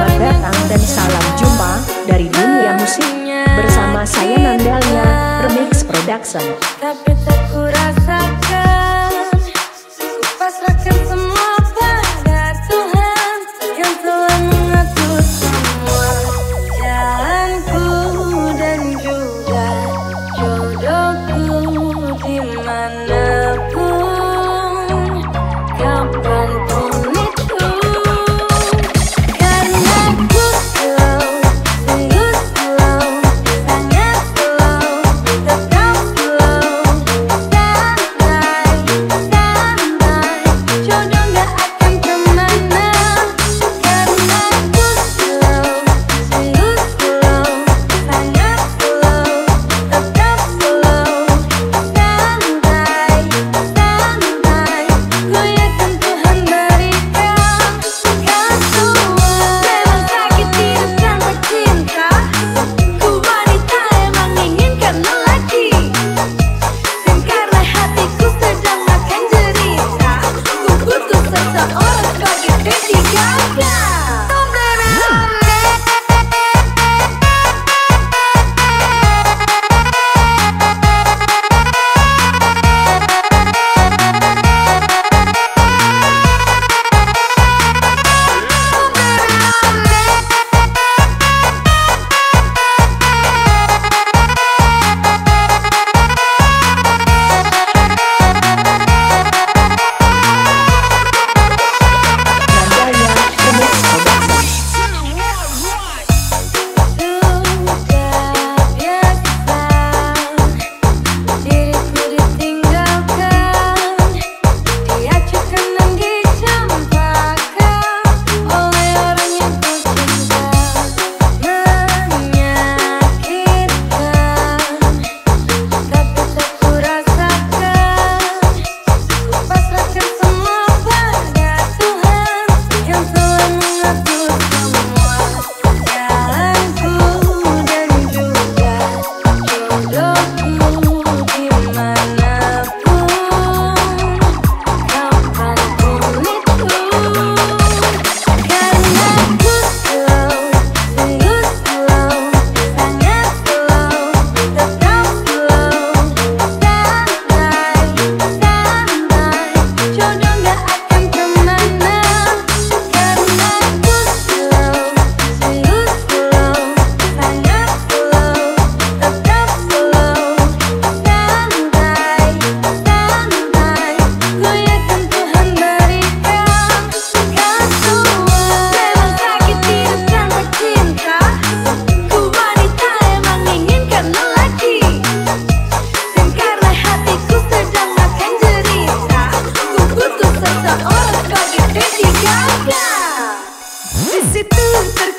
Selamat datang dan salam jumpa dari dunia musik bersama saya Nandalia Remix Production. Tapi tak ku rasakan, ku pasrahkan semua pada Tuhan yang telah mengatur semua jalanku dan juga jodohku dimanapun, kapanpun itu. Karena ku slow, sungguh slow, sangat slow, tetap slow, santai, santai, jodoh gak akan kemana. Karena ku slow, sungguh slow, sangat slow, tetap slow, santai, santai, ku yakin Tuhan berikan kasuhan. Memang sakit hidup tanpa cinta, ku wanita yang menginginkan lelaki. Dan karena hatiku sedang makan derita, ku butuh seseorang sebagai Lady Gaga. Nandalia Remix Production. Sudah biasa diriku ditinggalkan, diacuhkan dan dicampakkan oleh orang yang ku cinta. Menyakitkan, tapi tak ku rasakan. Ku pasrahkan semua pada Tuhan yang telah mengatur semua jalanku dan juga jodohku dimanapun, kapanpun itu. Karena ku slow, sungguh slow, sangat slow, tetap slow, santai, santai, jodoh gak akan kemana. Karena ku slow, sungguh slow, sangat slow, tetap slow, santai, santai, ku yakin Tuhan berikan kasuhan. Memang sakit hidup tanpa cinta, ku wanita yang menginginkan lelaki. Dan karena hatiku sedang makan derita, ku butuh seseorang sebagai Lady Gaga. Di situ